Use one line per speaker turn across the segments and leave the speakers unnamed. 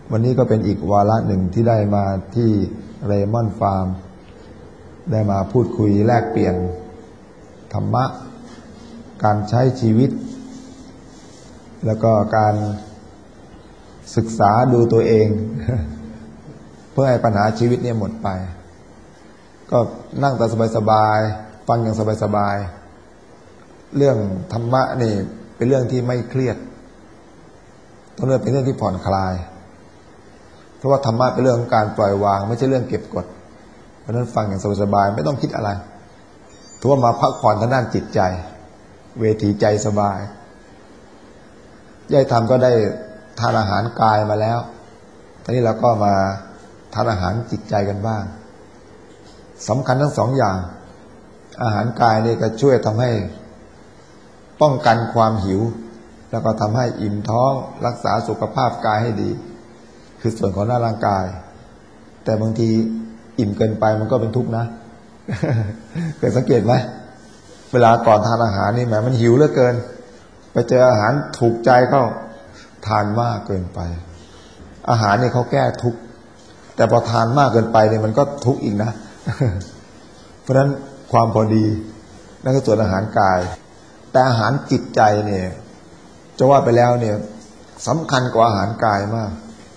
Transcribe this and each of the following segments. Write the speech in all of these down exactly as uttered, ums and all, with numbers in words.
วันนี้ก็เป็นอีกวาระหนึ่งที่ได้มาที่เรมอนฟาร์มได้มาพูดคุยแลกเปลี่ยนธรรมะการใช้ชีวิตแล้วก็การศึกษาดูตัวเอง เพื่อให้ปัญหาชีวิตเนี่ยหมดไปก็นั่งแต่สบายๆฟังอย่างสบายๆเรื่องธรรมะนี่เป็นเรื่องที่ไม่เครียดต้องเรื่องเป็นเรื่องที่ผ่อนคลายเพราะว่าธรรมะเป็นเรื่องของการปล่อยวางไม่ใช่เรื่องเก็บกดเพราะนั้นฟังอย่างสบายๆไม่ต้องคิดอะไรถือว่ามาพักผ่อนทางด้านจิตใจเวทีใจสบายยายธรรมก็ได้ทานอาหารกายมาแล้วตอนนี้เราก็มาทานอาหารจิตใจกันบ้างสำคัญทั้งสองอย่างอาหารกายนี่ก็ช่วยทำให้ป้องกันความหิวแล้วก็ทำให้อิ่มท้องรักษาสุขภาพกายให้ดีคือส่วนของหน้าร่างกายแต่บางทีอิ่มเกินไปมันก็เป็นทุกข์นะ เคยสังเกตไหมเวลาก่อนทานอาหารนี่แหมมันหิวเหลือเกินไปเจออาหารถูกใจก็ทานมากเกินไปอาหารนี่เขาแก้ทุกข์แต่พอทานมากเกินไปเนี่ยมันก็ทุกข์อีกนะ เพราะฉะนั้นความพอดีนั่นก็ส่วนอาหารกายแต่อาหารจิตใจเนี่ยจะว่าไปแล้วเนี่ยสำคัญกว่าอาหารกายมาก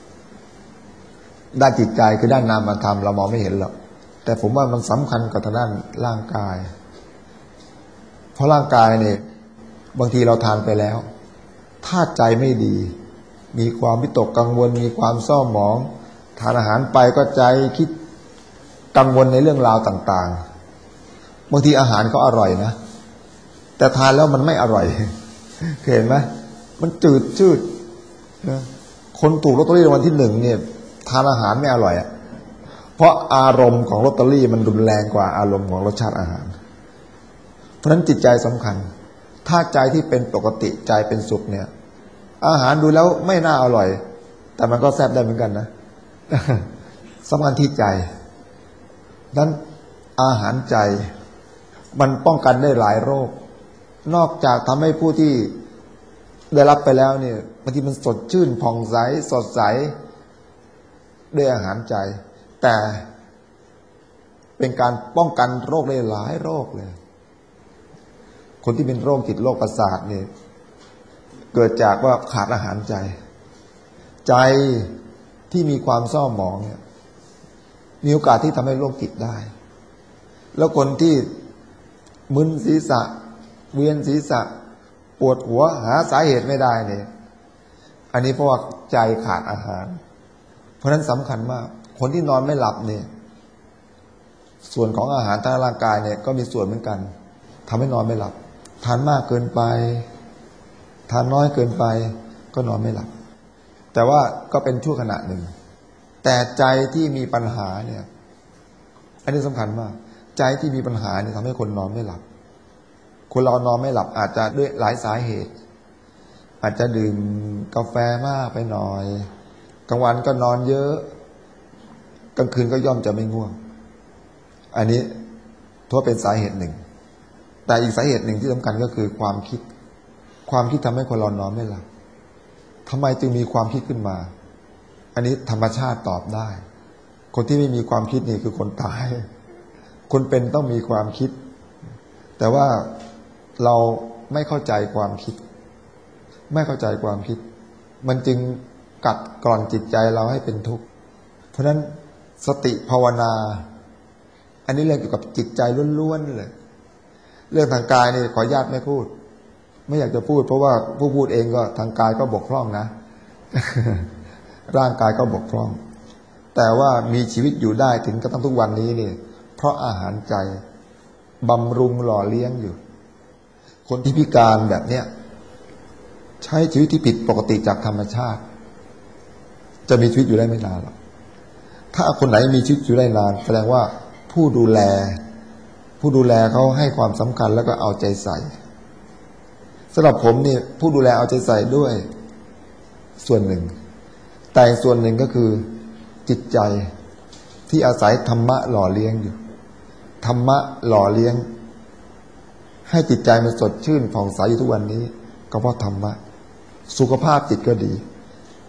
ด้านจิตใจคือด้านนามธรรมเรามองไม่เห็นหรอกแต่ผมว่ามันสำคัญกว่าทางด้านร่างกายเพราะร่างกายเนี่ยบางทีเราทานไปแล้วถ้าใจไม่ดีมีความวิตกกังวลมีความเศร้าหมองทานอาหารไปก็ใจคิดกังวลในเรื่องราวต่างๆบางทีอาหารก็อร่อยนะแต่ทานแล้วมันไม่อร่อยเคยเห็นไหมมันจืดชืดนะคนถูกลอตเตอรี่รางวัลที่หนึ่งเนี่ยทานอาหารไม่อร่อยอ่ะเพราะอารมณ์ของลอตเตอรี่มันรุนแรงกว่าอารมณ์ของรสชาติอาหารเพราะฉะนั้นจิตใจสำคัญถ้าใจที่เป็นปกติใจเป็นสุขเนี่ยอาหารดูแล้วไม่น่าอร่อยแต่มันก็แซ่บได้เหมือนกันนะ สำคัญที่ใจนั้นอาหารใจมันป้องกันได้หลายโรคนอกจากทำให้ผู้ที่ได้รับไปแล้วเนี่ยบางทีมันสดชื่นผ่องใสสดใสด้วยอาหารใจแต่เป็นการป้องกันโรคได้หลายโรคเลยคนที่เป็นโรคจิตโรคประสาทเนี่ยเกิดจากว่าขาดอาหารใจใจที่มีความเศร้าหมองเนี่ยมีโอกาสที่ทำให้โรคจิตได้แล้วคนที่มึนศีรษะเวียนศีรษะปวดหัวหาสาเหตุไม่ได้เนี่ยอันนี้เพราะว่าใจขาดอาหารเพราะนั้นสำคัญมากคนที่นอนไม่หลับเนี่ยส่วนของอาหารทางร่างกายเนี่ยก็มีส่วนเหมือนกันทำให้นอนไม่หลับทานมากเกินไปทานน้อยเกินไปก็นอนไม่หลับแต่ว่าก็เป็นชั่วขณะหนึ่งแต่ใจที่มีปัญหาเนี่ยอันนี้สำคัญมากใจที่มีปัญหาเนี่ยทำให้คนนอนไม่หลับคนเรานอนไม่หลับอาจจะด้วยหลายสาเหตุอาจจะดื่มกาแฟมากไปหน่อยกลางวันก็นอนเยอะกลางคืนก็ย่อมจะไม่ง่วงอันนี้ถือว่าเป็นสาเหตุหนึ่งแต่อีกสาเหตุหนึ่งที่สำคัญก็คือความคิดความคิดทำให้คนเรานอนไม่หลับทำไมจึงมีความคิดขึ้นมาอันนี้ธรรมชาติตอบได้คนที่ไม่มีความคิดนี่คือคนตายคนเป็นต้องมีความคิดแต่ว่าเราไม่เข้าใจความคิดไม่เข้าใจความคิดมันจึงกัดกร่อนจิตใจเราให้เป็นทุกข์เพราะฉะนั้นสติภาวนาอันนี้เรื่องเกี่ยวกับจิตใจล้วนๆเลยเรื่องทางกายนี่ขออนุญาตไม่พูดไม่อยากจะพูดเพราะว่าผู้พูดเองก็ทางกายก็บกพร่องนะ ร่างกายก็บกพร่องแต่ว่ามีชีวิตอยู่ได้ถึงกระทั่งทุกวันนี้นี่เพราะอาหารใจบำรุงหล่อเลี้ยงอยู่คนที่พิการแบบเนี้ยใช้ชีวิตที่ผิดปกติจากธรรมชาติจะมีชีวิตอยู่ได้ไม่นานหรอกถ้าคนไหนมีชีวิตอยู่ได้นานแสดงว่าผู้ดูแลผู้ดูแลเขาให้ความสำคัญแล้วก็เอาใจใส่สำหรับผมนี่ผู้ดูแลเอาใจใส่ด้วยส่วนหนึ่งแต่ส่วนหนึ่งก็คือจิตใจที่อาศัยธรรมะหล่อเลี้ยงอยู่ธรรมะหล่อเลี้ยงให้จิตใจมันสดชื่นผ่องใสอยู่ทุกวันนี้ก็เพราะธรรมะสุขภาพจิตก็ดี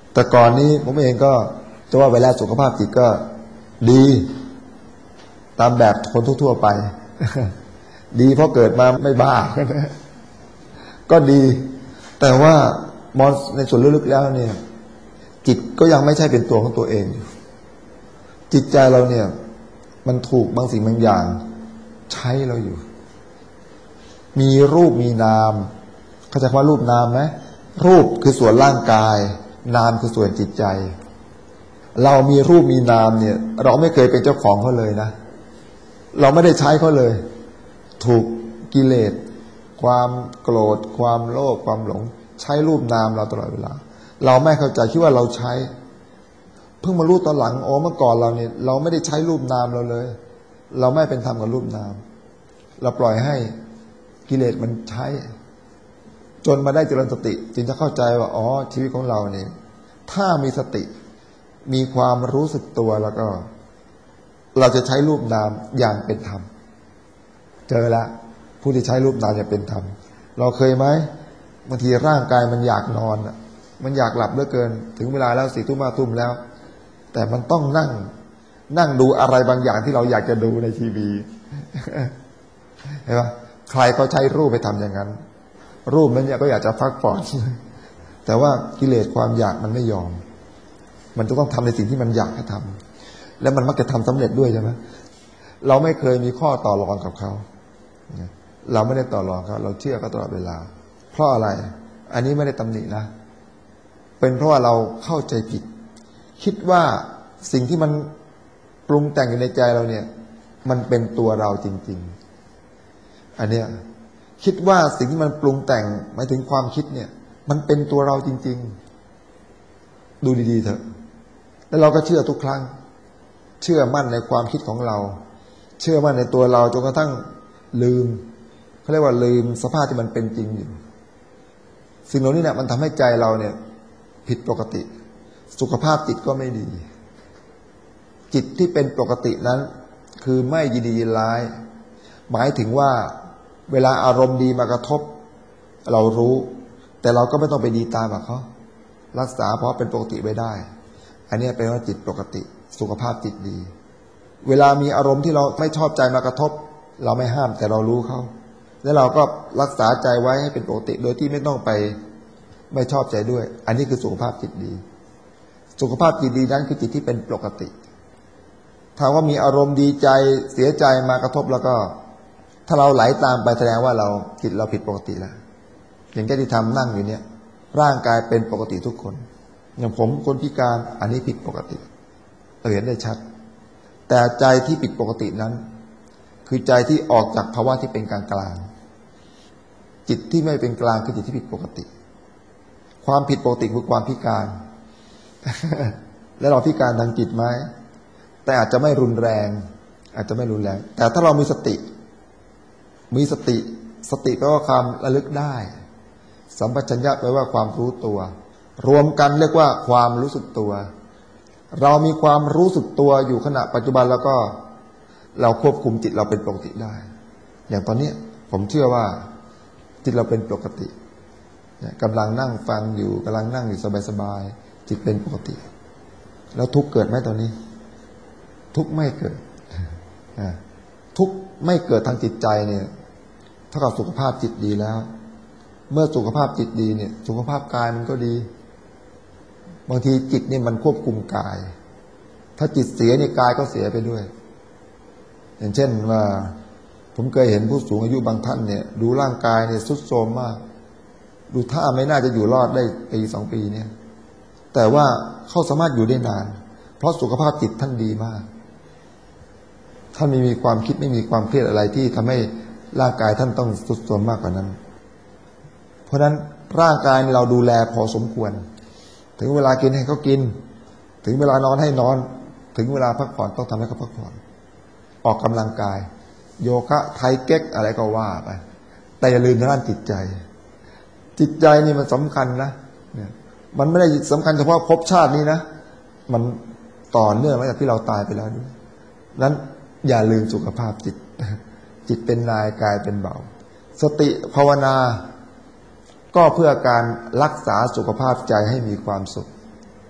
แต่ก่อนนี้ผมเองก็จะว่าไปแล้วสุขภาพจิตก็ดีตามแบบคนทั่วๆไป ดีเพราะเกิดมาไม่บ้า ก็ดีแต่ว่ามองในส่วนลึกๆแล้วเนี่ยจิตก็ยังไม่ใช่เป็นตัวของตัวเองจิตใจเราเนี่ยมันถูกบางสิ่งบางอย่างใช้เราอยู่มีรูปมีนามเข้าใจว่ารูปนามไหมรูปคือส่วนร่างกายนามคือส่วนจิตใจเรามีรูปมีนามเนี่ยเราไม่เคยเป็นเจ้าของเขาเลยนะเราไม่ได้ใช้เขาเลยถูกกิเลสความโกรธความโลภความหลงใช้รูปนามเราตลอดเวลาเราไม่เข้าใจคิดว่าเราใช้เพิ่งมารู้ตอนหลังอ๋อเมื่อก่อนเราเนี่ยเราไม่ได้ใช้รูปนามเราเลยเราไม่เป็นธรรมกับรูปนามเราปล่อยให้กิเลสมันใช้จนมาได้เจริญสติจึงจะเข้าใจว่าอ๋อชีวิตของเราเนี่ยถ้ามีสติมีความรู้สึกตัวแล้วก็เราจะใช้รูปนามอย่างเป็นธรรมเจอแล้วผู้ที่ใช้รูปนามอย่างเป็นธรรมเราเคยไหมบางทีร่างกายมันอยากนอนมันอยากหลับเหลือเกินถึงเวลาแล้วสี่ทุ่มห้าทุ่มแล้วแต่มันต้องนั่งนั่งดูอะไรบางอย่างที่เราอยากจะดูในทีวีเห็นปะใครก็ใช้รูปไปทำอย่างนั้นรูปนั้นเนี่ยก็อยากจะพักผ่อนแต่ว่ากิเลสความอยากมันไม่ยอมมันจะต้องทำในสิ่งที่มันอยากให้ทำแล้วมันมักจะทำสำเร็จด้วยใช่ไหมเราไม่เคยมีข้อต่อรองกับเขาเราไม่ได้ต่อรองเขาเราเชื่อเขาตลอดเวลาเพราะอะไรอันนี้ไม่ได้ตำหนินะเป็นเพราะว่าเราเข้าใจผิดคิดว่าสิ่งที่มันปรุงแต่งอยู่ในใจเราเนี่ยมันเป็นตัวเราจริงๆอันเนี้ยคิดว่าสิ่งที่มันปรุงแต่งหมายถึงความคิดเนี่ยมันเป็นตัวเราจริงๆดูดีๆเถอะแล้วเราก็เชื่อทุกครั้งเชื่อมั่นในความคิดของเราเชื่อมั่นในตัวเราจนกระทั่งลืมเขาเรียกว่าลืมสภาพที่มันเป็นจริงอยู่สิ่งเหล่านี้เนี่ยมันทำให้ใจเราเนี่ยผิดปกติสุขภาพจิตก็ไม่ดีจิตที่เป็นปกตินั้นคือไม่ยินดียินร้ายหมายถึงว่าเวลาอารมณ์ดีมากระทบเรารู้แต่เราก็ไม่ต้องไปดีตามกับเขารักษาเพราะเป็นปกติไว้ได้อันนี้เป็นว่าจิตปกติสุขภาพจิตดีเวลามีอารมณ์ที่เราไม่ชอบใจมากระทบเราไม่ห้ามแต่เรารู้เขาแล้วเราก็รักษาใจไว้ให้เป็นปกติโดยที่ไม่ต้องไปไม่ชอบใจด้วยอันนี้คือสุขภาพจิตดีสุขภาพจิตดีนั้นคือจิตที่เป็นปกติถ้าว่ามีอารมณ์ดีใจเสียใจมากระทบแล้วก็ถ้าเราไหลตามไปแสดงว่าเราจิตเราผิดปกติแล้วอย่างแค่ที่ทำนั่งอยู่เนี่ยร่างกายเป็นปกติทุกคนอย่างผมคนพิการอันนี้ผิดปกติเราเห็นได้ชัดแต่ใจที่ผิดปกตินั้นคือใจที่ออกจากภาวะที่เป็นกลางกลางจิตที่ไม่เป็นกลางคือจิตที่ผิดปกติความผิดปกติคือความพิการ แล้วเราพิการทางจิตไหมแต่อาจจะไม่รุนแรงอาจจะไม่รุนแรงแต่ถ้าเรามีสติมีสติสติแปลว่าความระลึกได้สัมปชัญญะแปลว่าความรู้ตัวรวมกันเรียกว่าความรู้สึกตัวเรามีความรู้สึกตัวอยู่ขณะปัจจุบันแล้วก็เราควบคุมจิตเราเป็นปกติได้อย่างตอนนี้ผมเชื่อว่าจิตเราเป็นปกติกำลังนั่งฟังอยู่กำลังนั่งอยู่สบายๆจิตเป็นปกติแล้วทุกข์เกิดไหมตอนนี้ทุกข์ไม่เกิดทุกข์ไม่เกิดทางจิตใจเนี่ยเท่ากับสุขภาพจิตดีแล้วเมื่อสุขภาพจิตดีเนี่ยสุขภาพกายมันก็ดีบางทีจิตเนี่ยมันควบคุมกายถ้าจิตเสียเนี่ยกายก็เสียไปด้วยอย่างเช่นว่าผมเคยเห็นผู้สูงอายุบางท่านเนี่ยดูร่างกายเนี่ยทรุดโทรมมากดูท่าไม่น่าจะอยู่รอดได้ปีสองปีเนี่ยแต่ว่าเขาสามารถอยู่ได้นานเพราะสุขภาพจิตท่านดีมากท่านไม่มีความคิดไม่มีความเครียดอะไรที่ทำให้ร่างกายท่านต้องทรุดโทรมมากกว่านั้นเพราะฉะนั้นร่างกายเราดูแลพอสมควรถึงเวลากินให้เขากินถึงเวลานอนให้นอนถึงเวลาพักผ่อนต้องทำให้เขาพักผ่อนออกกำลังกายโยคะไทเก๊กอะไรก็ว่าไปแต่อย่าลืมด้านจิตใจจิตใจนี่มันสำคัญนะเนี่ยมันไม่ได้สำคัญเฉพาะภพชาตินี้นะมันต่อเนื่องมาจากที่เราตายไปแล้วด้วยนั้นอย่าลืมสุขภาพจิตจิตเป็นนายกายเป็นเบาสติภาวนาก็เพื่อการรักษาสุขภาพใจให้มีความสุข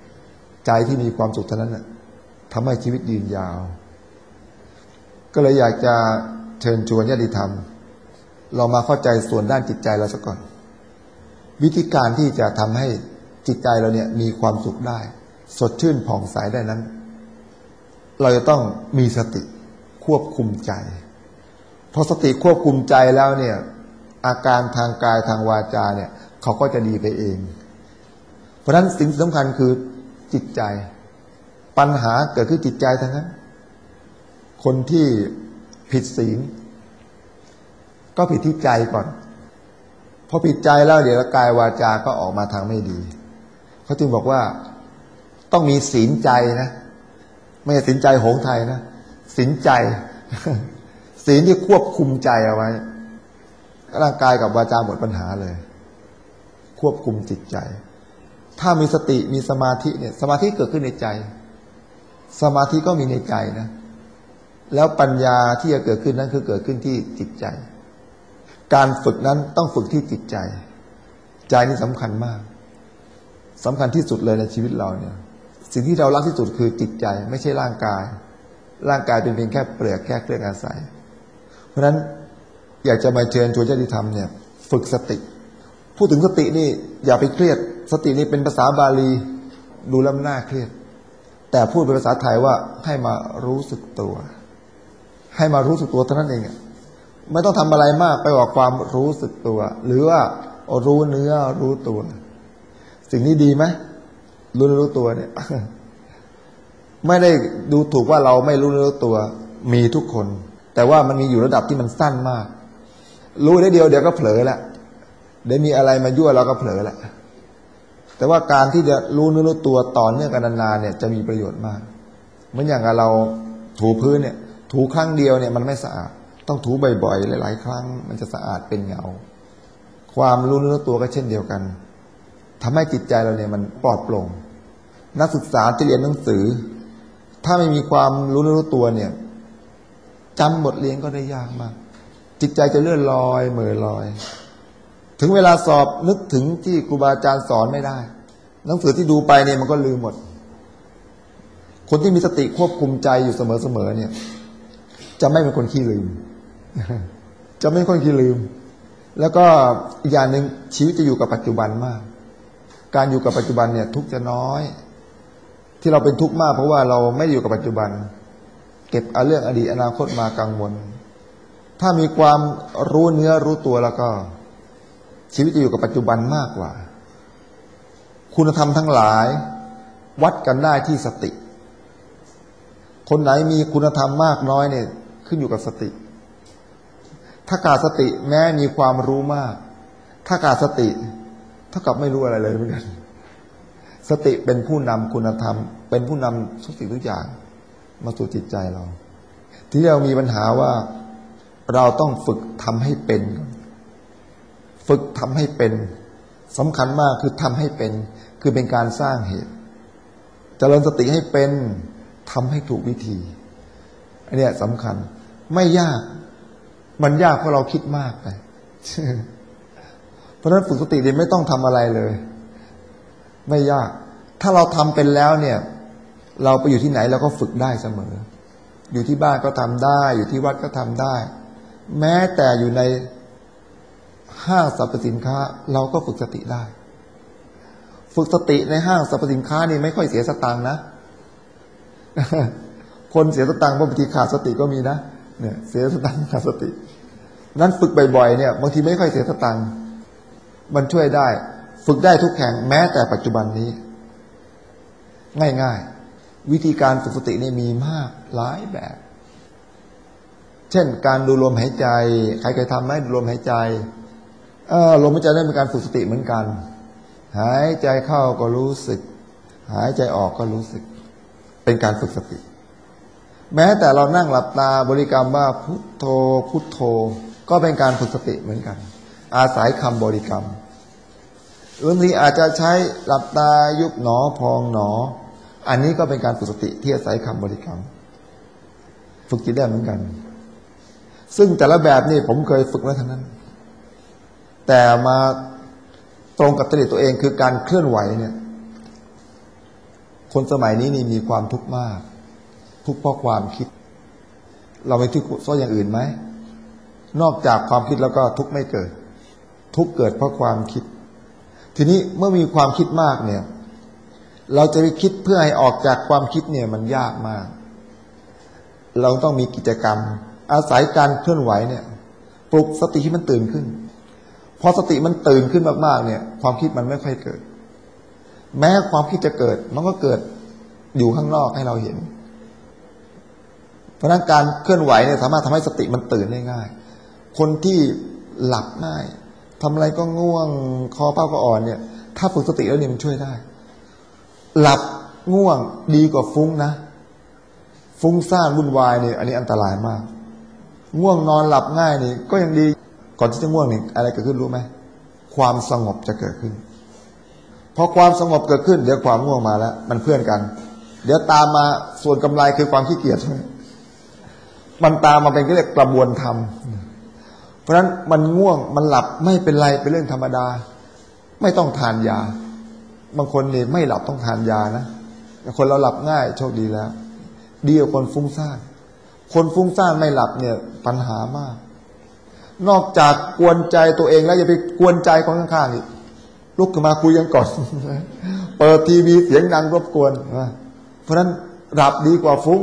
ใจที่มีความสุขเท่านั้นน่ะทำให้ชีวิตยืนยาวก็เลยอยากจะเชิญชวนญาติธรรมเรามาเข้าใจส่วนด้านจิตใจเราสักก่อนวิธีการที่จะทำให้จิตใจเราเนี่ยมีความสุขได้สดชื่นผ่องใสได้นั้นเราจะต้องมีสติควบคุมใจพอสติควบคุมใจแล้วเนี่ยอาการทางกายทางวาจาเนี่ยเขาก็จะดีไปเองเพราะฉะนั้นสิ่งสำคัญคือจิตใจปัญหาเกิดขึ้นจิตใจทั้งนั้นคนที่ผิดศีลก็ผิดที่ใจก่อนพอผิดใจแล้วเดี๋ยวกายวาจาก็ออกมาทางไม่ดีเขาจึงบอกว่าต้องมีศีลใจนะไม่ใช่ศีลใจโหงไทยนะศีลใจศีลที่ควบคุมใจเอาไว้ร่างกายกับวาจาหมดปัญหาเลยควบคุมจิตใจถ้ามีสติมีสมาธิเนี่ยสมาธิเกิดขึ้นในใจสมาธิก็มีในใจนะแล้วปัญญาที่จะเกิดขึ้นนั้นคือเกิดขึ้นที่จิตใจการฝึกนั้นต้องฝึกที่จิตใจใจนี่สำคัญมากสำคัญที่สุดเลยในชีวิตเราเนี่ยสิ่งที่เรารักที่สุดคือจิตใจไม่ใช่ร่างกายร่างกายเป็นเพียงแค่เปลือกแค่เครื่องอาศัยเพราะฉะนั้นอยากจะมาเชิญชวนญาติธรรมเนี่ยฝึกสติพูดถึงสตินี่อย่าไปเครียดสตินี่เป็นภาษาบาลีดูแล้วน่าเครียดแต่พูดเป็นภาษาไทยว่าให้มารู้สึกตัวให้มารู้สึกตัวเท่านั้นเองไม่ต้องทำอะไรมากไปกว่าความรู้สึกตัวหรือว่ารู้เนื้อรู้ตัวสิ่งนี้ดีไหมรู้เนื้อรู้ตัวเนี่ยไม่ได้ดูถูกว่าเราไม่รู้เนื้อรู้ตัวมีทุกคนแต่ว่ามันมีอยู่ระดับที่มันสั้นมากรู้ได้เดียวเดี๋ยวก็เผลอละเดี๋ยวมีอะไรมายั่วเราก็เผลอละแต่ว่าการที่จะรู้เนื้อรู้ตัวต่อเนื่องกันนานๆเนี่ยจะมีประโยชน์มากเหมือนอย่างเราถูพื้นเนี่ยถูครั้งเดียวเนี่ยมันไม่สะอาดต้องถูบ่อยๆหลายๆครั้งมันจะสะอาดเป็นเงาความรู้เนื้อรู้ตัวก็เช่นเดียวกันทำให้จิตใจเราเนี่ยมันปลอดโปร่งนักศึกษาที่เรียนหนังสือถ้าไม่มีความรู้เนื้อรู้ตัวเนี่ยจำบทเรียนก็ได้ยากมากจิตใจจะเลื่อนลอยเหม่อลอยถึงเวลาสอบนึกถึงที่ครูบาอาจารย์สอนไม่ได้หนังสือที่ดูไปเนี่ยมันก็ลืมหมดคนที่มีสติควบคุมใจอยู่เสมอๆเนี่ยจะไม่เป็นคนขี้ลืมจะไม่เป็นคนขี้ลืมแล้วก็อีกอย่างหนึ่งชีวิตจะอยู่กับปัจจุบันมากการอยู่กับปัจจุบันเนี่ยทุกข์จะน้อยที่เราเป็นทุกข์มากเพราะว่าเราไม่อยู่กับปัจจุบันเก็บเอาเรื่องอดีตอนาคตมากังวลถ้ามีความรู้เนื้อรู้ตัวแล้วก็ชีวิตจะอยู่กับปัจจุบันมากกว่าคุณธรรมทั้งหลายวัดกันได้ที่สติคนไหนมีคุณธรรมมากน้อยเนี่ยขึ้นอยู่กับสติถ้าขาดสติแม้มีความรู้มากถ้าขาดสติเท่ากับไม่รู้อะไรเลยเหมือนกันสติเป็นผู้นำคุณธรรมเป็นผู้นำทุกสิ่งทุกอย่างมาสู่จิตใจเราที่เรามีปัญหาว่าเราต้องฝึกทำให้เป็นฝึกทำให้เป็นสำคัญมากคือทำให้เป็นคือเป็นการสร้างเหตุเจริญสติให้เป็นทำให้ถูกวิธีอันนี้สำคัญไม่ยากมันยากเพราะเราคิดมากไปเพราะฉะนั้นฝึกสติเนี่ยไม่ต้องทำอะไรเลยไม่ยากถ้าเราทำเป็นแล้วเนี่ยเราไปอยู่ที่ไหนเราก็ฝึกได้เสมออยู่ที่บ้านก็ทำได้อยู่ที่วัดก็ทำได้แม้แต่อยู่ในห้างสรรพสินค้าเราก็ฝึกสติได้ฝึกสติในห้างสรรพสินค้านี่ไม่ค่อยเสียสตางค์นะคนเสียสตางค์เพราะบางทีขาดสติก็มีนะเนี่ยเสียสตางค์ขาดสตินั้นฝึกบ่อยๆเนี่ยบางทีไม่ค่อยเสียสตางค์มันช่วยได้ฝึกได้ทุกแห่งแม้แต่ปัจจุบันนี้ง่ายๆวิธีการฝึกสตินี่มีมากหลายแบบเช่นการดูลมหายใจใครเคยทำไหมดูลมหายใจเออลมหายใจได้เป็นการฝึกสติเหมือนกันหายใจเข้าก็รู้สึกหายใจออกก็รู้สึกเป็นการฝึกสติแม้แต่เรานั่งหลับตาบริกรรมว่าพุทโธพุทโธก็เป็นการฝึกสติเหมือนกันอาศัยคำบริกรรมบางทีอาจจะใช้หลับตายุบหนอพองหนออันนี้ก็เป็นการฝึกสติที่อาศัยคำบริกรรมฝึกจิตได้เหมือนกันซึ่งแต่ละแบบนี่ผมเคยฝึกมาทั้งนั้นแต่มาตรงกับจริตตัวเองคือการเคลื่อนไหวเนี่ยคนสมัยนี้นี่มีความทุกข์มากทุกข์เพราะความคิดเราไม่ทุกข์เพราะอย่างอื่นไหมนอกจากความคิดแล้วก็ทุกข์ไม่เกิดทุกข์เกิดเพราะความคิดทีนี้เมื่อมีความคิดมากเนี่ยเราจะไปคิดเพื่อให้ออกจากความคิดเนี่ยมันยากมากเราต้องมีกิจกรรมอาศัยการเคลื่อนไหวเนี่ยปลุกสติให้มันตื่นขึ้นพอสติมันตื่นขึ้นมากๆเนี่ยความคิดมันไม่ค่อยเกิดแม้ความคิดจะเกิดมันก็เกิดอยู่ข้างนอกให้เราเห็นเพราะนั้นการเคลื่อนไหวเนี่ยสามารถทำให้สติมันตื่นได้ง่ายคนที่หลับง่ายทำอะไรก็ง่วงคอเป้าก็อ่อนเนี่ยถ้าฝึกสติแล้วเนี่ยมันช่วยได้หลับง่วงดีกว่าฟุ้งนะฟุ้งซ่านวุ่นวายเนี่ยอันนี้อันตรายมากง่วงนอนหลับง่ายนี่ก็ยังดีก่อนที่จะง่วงนี่อะไรเกิดขึ้นรู้ไหมความสงบจะเกิดขึ้นพอความสงบเกิดขึ้นเดี๋ยวความง่วงมาแล้วมันเพื่อนกันเดี๋ยวตามมาส่วนกำไรคือความขี้เกียจมันตามมาเป็นเรียกกระบวนธรรมเพราะฉะนั้นมันง่วงมันหลับไม่เป็นไรเป็นเรื่องธรรมดาไม่ต้องทานยาบางคนนี่ไม่หลับต้องทานยานะคนเราหลับง่ายโชคดีแล้วดีกว่าคนฟุ้งซ่านคนฟุ้งซ่านไม่หลับเนี่ยปัญหามากนอกจากกวนใจตัวเองแล้วอย่าไปกวนใจคนข้างๆอีกลุกขึ้นมาคุยกันก่อนเปิดทีวีเสียงดังรบกวนเพราะฉะนั้นหลับดีกว่าฟุ้ง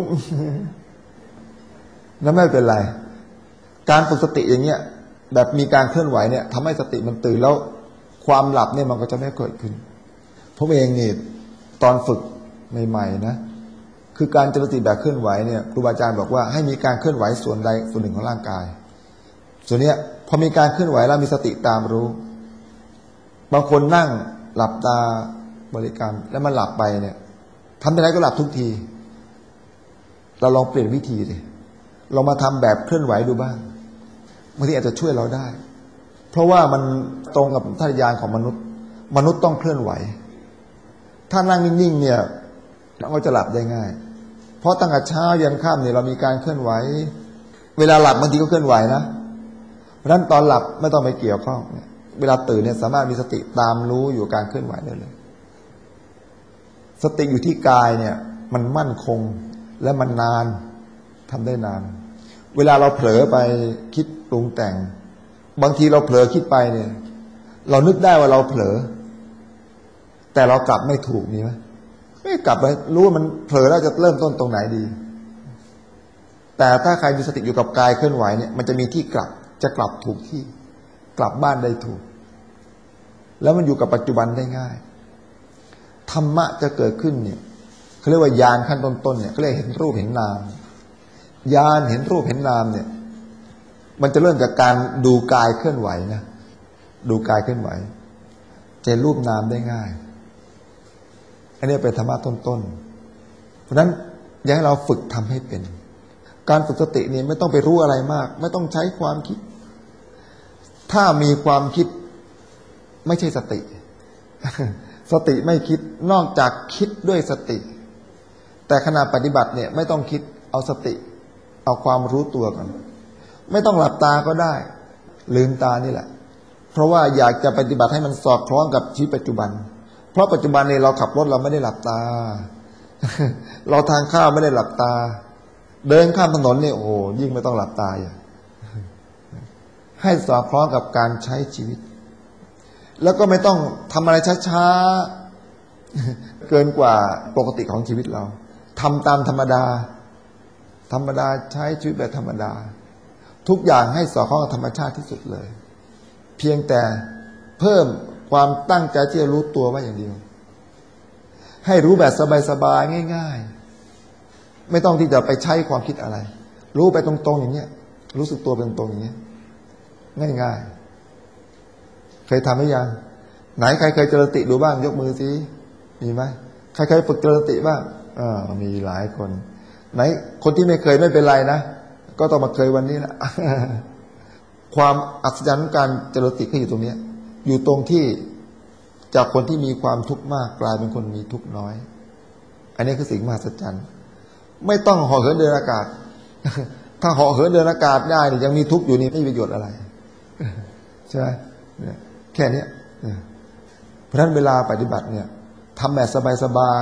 แล้วไม่เป็นไรการฝึกสติอย่างเงี้ยแบบมีการเคลื่อนไหวเนี่ยทำให้สติมันตื่นแล้วความหลับเนี่ยมันก็จะไม่เกิดขึ้นผมเองนี่ตอนฝึกใหม่ๆนะคือการเจริญสติแบบเคลื่อนไหวเนี่ยครูบาอาจารย์บอกว่าให้มีการเคลื่อนไหวส่วนใดส่วนหนึ่งของร่างกายส่วนเนี้ยพอมีการเคลื่อนไหวแล้วมีสติตามรู้บางคนนั่งหลับตาบริกรรมแล้วมันหลับไปเนี่ยทำไปไหนก็หลับทุกทีเราลองเปลี่ยนวิธีดิเรามาทำแบบเคลื่อนไหวดูบ้างบางทีอาจจะช่วยเราได้เพราะว่ามันตรงกับธาตุญาณของมนุษย์มนุษย์ต้องเคลื่อนไหวถ้านั่งนิ่งๆเนี่ยเราก็จะหลับได้ง่ายเพราะตั้งแต่เช้ายันค่ำเนี่ยเรามีการเคลื่อนไหวเวลาหลับบางทีก็เคลื่อนไหวนะเพราะฉะนั้นตอนหลับไม่ต้องไปเกี่ยวข้องเวลาตื่นเนี่ยสามารถมีสติตามรู้อยู่การเคลื่อนไหวได้เลยสติอยู่ที่กายเนี่ยมันมั่นคงและมันนานทำได้นานเวลาเราเผลอไปคิดปรุงแต่งบางทีเราเผลอคิดไปเนี่ยเรานึกได้ว่าเราเผลอแต่เรากลับไม่ถูกมีไหมไม่กลับไปรู้ว่ามันเผลอแล้วจะเริ่มต้นตรงไหนดีแต่ถ้าใครมีสติอยู่กับกายเคลื่อนไหวเนี่ยมันจะมีที่กลับจะกลับถูกที่กลับบ้านได้ถูกแล้วมันอยู่กับปัจจุบันได้ง่ายธรรมะจะเกิดขึ้นเนี่ยเขาเรียกว่าญาณขั้นต้นๆเนี่ยเขาเรียกเห็นรูปเห็นนามญาณเห็นรูปเห็นนามเนี่ยมันจะเริ่มจากการดูกายเคลื่อนไหวนะดูกายเคลื่อนไหวจะรูปนามได้ง่ายอันนี้เป็นธรรมะต้นๆเพราะฉะนั้นอยากให้เราฝึกทำให้เป็นการฝึกสตินี่ไม่ต้องไปรู้อะไรมากไม่ต้องใช้ความคิดถ้ามีความคิดไม่ใช่สติสติไม่คิดนอกจากคิดด้วยสติแต่ขณะปฏิบัติเนี่ยไม่ต้องคิดเอาสติเอาความรู้ตัวก่อนไม่ต้องหลับตาก็ได้ลืมตานี่แหละเพราะว่าอยากจะปฏิบัติให้มันสอดคล้องกับชีวิตปัจจุบันเพราะปัจจุบันเนี่ยเราขับรถเราไม่ได้หลับตา เราทานข้าวไม่ได้หลับตาเดินข้ามถนนเนี่ยโอ้ยิ่งไม่ต้องหลับตาอย่างให้สอดคล้องกับการใช้ชีวิตแล้วก็ไม่ต้องทำอะไรช้าๆเกินกว่าปกติของชีวิตเราทำตามธรรมดาธรรมดาใช้ชีวิตแบบธรรมดาทุกอย่างให้สอดคล้องกับธรรมชาติที่สุดเลยเพียงแต่เพิ่มความตั้งใจที่จะรู้ตัวไว้อย่างเดียวให้รู้แบบสบายๆง่ายๆไม่ต้องที่จะไปใช้ความคิดอะไรรู้ไปตรงๆอย่างเนี้ยรู้สึกตัวเป็นตรงอย่างเนี้ยง่ายๆเคยทำหรือยังไหนใครเคยเจริญสติดูบ้างยกมือสิมีไหมใครเคยฝึกเจริญสติบ้างอ่ามีหลายคนไหนคนที่ไม่เคยไม่เป็นไรนะก็ต้องมาเคยวันนี้นะ ความอัศจรรย์ของการเจริญสติก็อยู่ตรงนี้อยู่ตรงที่จากคนที่มีความทุกข์มากกลายเป็นคนมีทุกข์น้อยอันนี้คือสิ่งมหัศจรรย์ไม่ต้องห่อเหินเดินอากาศ ถ้าห่อเหินเดินอากาศได้นี่ยังมีทุกข์อยู่นี่ไม่มีประโยชน์อะไรใช่ไหมแค่นี้เพราะฉะนั้นเวลาปฏิบัติเนี่ยทำแบบสบายๆ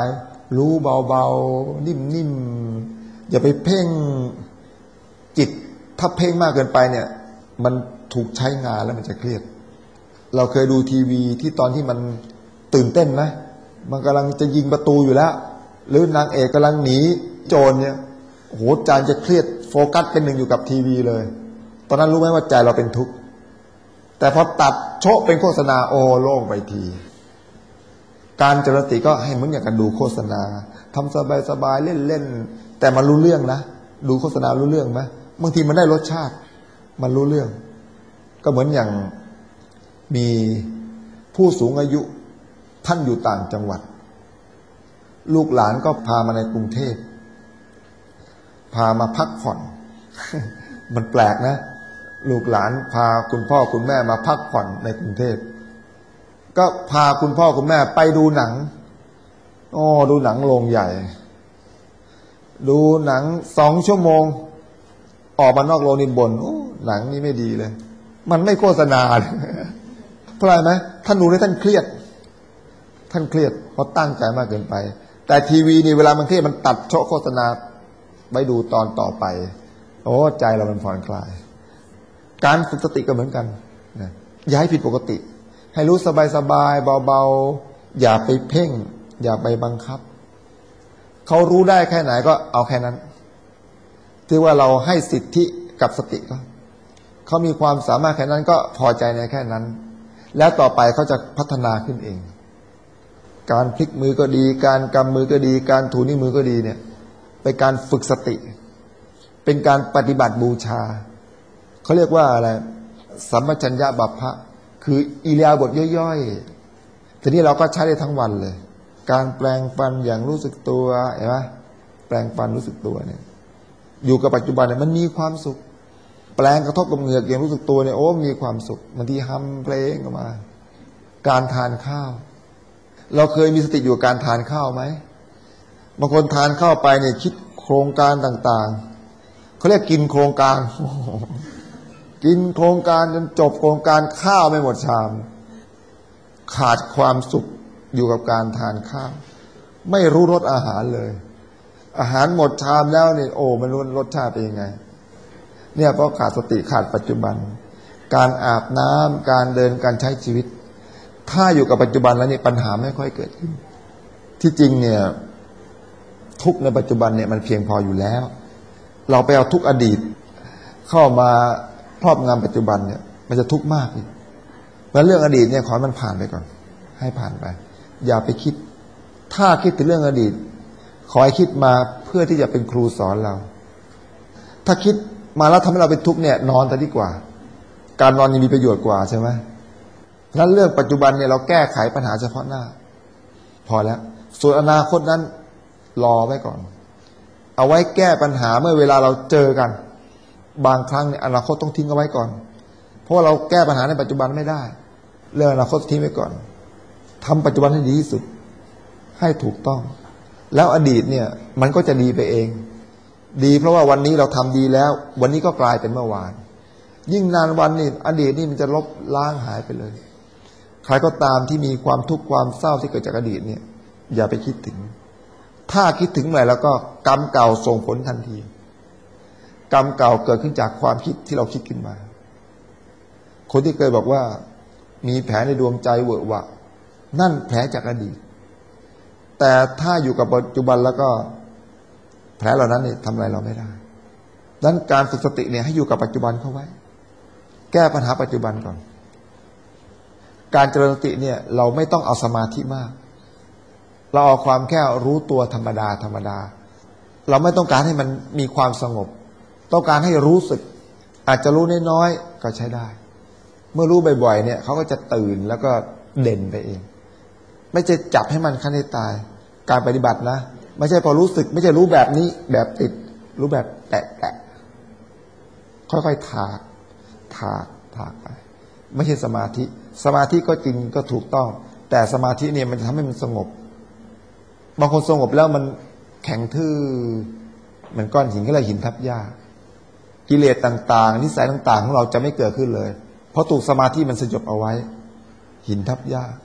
รู้เบาๆนิ่มๆอย่าไปเพ่งจิตถ้าเพ่งมากเกินไปเนี่ยมันถูกใช้งานแล้วมันจะเครียดเราเคยดูทีวีที่ตอนที่มันตื่นเต้นไหมมันกำลังจะยิงประตูอยู่แล้วหรือนางเอกกำลังหนีโจรเนี่ยโอ้โหใจจะเครียดโฟกัสเป็นหนึ่งอยู่กับทีวีเลยตอนนั้นรู้ไหมว่าใจเราเป็นทุกข์แต่พอตัดโชะเป็นโฆษณาโอโล่งไปทีการเจริญสติก็ให้เหมือนอย่างกันดูโฆษณาทำสบายๆเล่นๆแต่มันรู้เรื่องนะดูโฆษณารู้เรื่องไหมบางทีมันได้รสชาติมันรู้เรื่องก็เหมือนอย่างมีผู้สูงอายุท่านอยู่ต่างจังหวัดลูกหลานก็พามาในกรุงเทพพามาพักผ่อน มันแปลกนะลูกหลานพาคุณพ่อคุณแม่มาพักผ่อนในกรุงเทพก็พาคุณพ่อคุณแม่ไปดูหนังอ๋อดูหนังโรงใหญ่ดูหนังสองชั่วโมงออกมานอกโรงนี่บ่นโอ้หนังนี่ไม่ดีเลยมันไม่โฆษณาเพราะอะไรไหมท่านดูแล้วท่านเครียดท่านเครียดเพราะตั้งใจมากเกินไปแต่ทีวีนี่เวลามันเครียดมันตัดโชว์โฆษณาไปดูตอนต่อไปโอ้ใจเรามันผ่อนคลายการฝึกสติก็เหมือนกันนะอย่าให้ผิดปกติให้รู้สบายๆเบาๆอย่าไปเพ่งอย่าไปบังคับเขารู้ได้แค่ไหนก็เอาแค่นั้นถือว่าเราให้สิทธิกับสติเขาเขามีความสามารถแค่นั้นก็พอใจในแค่นั้นแล้วต่อไปเขาจะพัฒนาขึ้นเองการพลิกมือก็ดีการกำมือก็ดีการถูนิ้วมือก็ดีเนี่ยเป็นการฝึกสติเป็นการปฏิบัติบูชาเขาเรียกว่าอะไรสัมปชัญญะบัพพะคืออิริยาบถย่อยๆทีนี้เราก็ใช้ได้ทั้งวันเลยการแปลงฟันอย่างรู้สึกตัวเห็นไหมแปลงฟันรู้สึกตัวเนี่ยอยู่กับปัจจุบันเนี่ยมันมีความสุขแปลงกระทบกับเหงือกอย่างรู้สึกตัวเนี่ยโอ้มีความสุขบางทีฮัมเพลงออกมาการทานข้าวเราเคยมีสติอยู่กับการทานข้าวไหมบางคนทานข้าวไปเนี่ยคิดโครงการต่างๆเขาเรียกกินโครงการ กินโครงการจนจบโครงการข้าวไม่หมดชามขาดความสุขอยู่กับการทานข้าวไม่รู้รสอาหารเลยอาหารหมดชามแล้วเนี่ยโอ้ไม่รู้รสชาติเป็นยังไงเนี่ยเพราะขาดสติขาดปัจจุบันการอาบน้ำการเดินการใช้ชีวิตถ้าอยู่กับปัจจุบันแล้วเนี่ยปัญหาไม่ค่อยเกิดขึ้นที่จริงเนี่ยทุกในปัจจุบันเนี่ยมันเพียงพออยู่แล้วเราไปเอาทุกอดีตเข้ามาครอบงำปัจจุบันเนี่ยมันจะทุกข์มากอีกเพราะเรื่องอดีตเนี่ยขอให้มันผ่านไปก่อนให้ผ่านไปอย่าไปคิดถ้าคิดถึงเรื่องอดีตขอให้คิดมาเพื่อที่จะเป็นครูสอนเราถ้าคิดมาแล้วทำให้เราเป็นทุกข์เนี่ยนอนแต่ดีกว่าการนอนยังมีประโยชน์กว่าใช่ไหมงั้นเรื่องปัจจุบันเนี่ยเราแก้ไขปัญหาเฉพาะหน้าพอแล้วส่วนอนาคตนั้นรอไว้ก่อนเอาไว้แก้ปัญหาเมื่อเวลาเราเจอกันบางครั้งเนี่ยอนาคตต้องทิ้งเอาไว้ก่อนเพราะว่าเราแก้ปัญหาในปัจจุบันไม่ได้เรื่องอนาคตทิ้งไว้ก่อนทำปัจจุบันให้ดีที่สุดให้ถูกต้องแล้วอดีตเนี่ยมันก็จะดีไปเองดีเพราะว่าวันนี้เราทำดีแล้ววันนี้ก็กลายเป็นเมื่อวานยิ่งนานวันนี่อดีตนี่มันจะลบล้างหายไปเลยใครก็ตามที่มีความทุกข์ความเศร้าที่เกิดจากอดีตเนี่ยอย่าไปคิดถึงถ้าคิดถึงเมื่อไหร่แล้วก็กรรมเก่าส่งผลทันทีกรรมเก่าเกิดขึ้นจากความคิดที่เราคิดขึ้นมาคนที่เคยบอกว่ามีแผลในดวงใจเวอะหวะนั่นแผลจากอดีตแต่ถ้าอยู่กับปัจจุบันแล้วก็แผลเหล่านั้นเนี่ยทำอะไรเราไม่ได้ดังนั้นการฝึกสติเนี่ยให้อยู่กับปัจจุบันเข้าไว้แก้ปัญหาปัจจุบันก่อนการเจริญสติเนี่ยเราไม่ต้องเอาสมาธิมากเราเอาความแค่รู้ตัวธรรมดาธรรมดาเราไม่ต้องการให้มันมีความสงบต้องการให้รู้สึกอาจจะรู้น้อยๆก็ใช้ได้เมื่อรู้บ่อยๆเนี่ยเขาก็จะตื่นแล้วก็เด่นไปเองไม่ใช่จับให้มันขั้นให้ตายการปฏิบัตินะไม่ใช่พอรู้สึกไม่ใช่รู้แบบนี้แบบติดรู้แบบแตะๆค่อยๆถากถากถากไปไม่ใช่สมาธิสมาธิก็จริงก็ถูกต้องแต่สมาธิเนี่ยมันจะทำให้มันสงบบางคนสงบแล้วมันแข็งทื่อเหมือนก้อนหินก็เลยหินทับหญ้ากิเลสต่างๆนิสัยต่างๆของเราจะไม่เกิดขึ้นเลยเพราะถูกสมาธิมันสยบเอาไว้หินทับหญ้าแ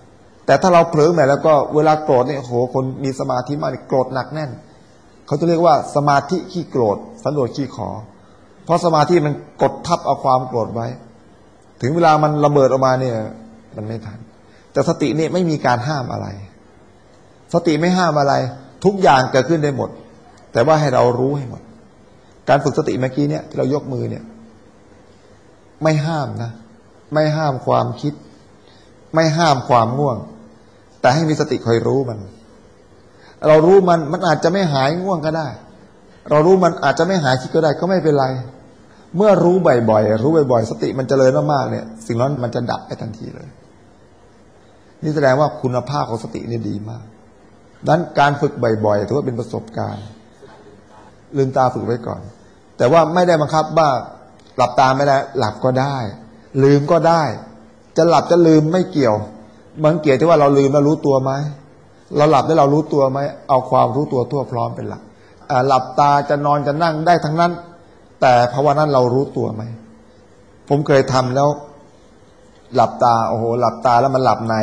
แต่ถ้าเราเผลอแม้แล้วก็เวลาโกรธเนี่ยโหคนมีสมาธิมากโกรธหนักแน่นเขาจะเรียกว่าสมาธิขี้โกรธสันโดษขี้ขอเพราะสมาธิมันกดทับเอาความโกรธไว้ถึงเวลามันระเบิดออกมาเนี่ยมันไม่ทันแต่สตินี่ไม่มีการห้ามอะไรสติไม่ห้ามอะไรทุกอย่างเกิดขึ้นได้หมดแต่ว่าให้เรารู้ให้หมดการฝึกสติเมื่อกี้เนี่ยที่เรายกมือเนี่ยไม่ห้ามนะไม่ห้ามความคิดไม่ห้ามความง่วงแต่ให้มีสติคอยรู้มันเรารู้มันมันอาจจะไม่หายง่วงก็ได้เรารู้มันอาจจะไม่หายคิดก็ได้ก็ไม่เป็นไรเมื่อรู้บ่อยๆรู้บ่อยๆสติมันเจริญมากๆเนี่ยสิ่งนั้นมันจะดับไปทันทีเลยนี่แสดงว่าคุณภาพของสตินี่ดีมากดังนั้นการฝึกบ่อยๆถือว่าเป็นประสบการณ์ลืมตาฝึกไว้ก่อนแต่ว่าไม่ได้บังคับว่าหลับตาไม่ได้หลับก็ได้ลืมก็ได้จะหลับจะลืมไม่เกี่ยวมันเกี่ยวที่ว่าเราลืมแล้วรู้ตัวไหมเราหลับได้เรารู้ตัวไหมเอาความรู้ตัวทั่วพร้อมเป็นหลักหลับตาจะนอนจะนั่งได้ทั้งนั้นแต่ภาวะนั้นเรารู้ตัวไหมผมเคยทำแล้วหลับตาโอ้โหหลับตาแล้วมันหลับใน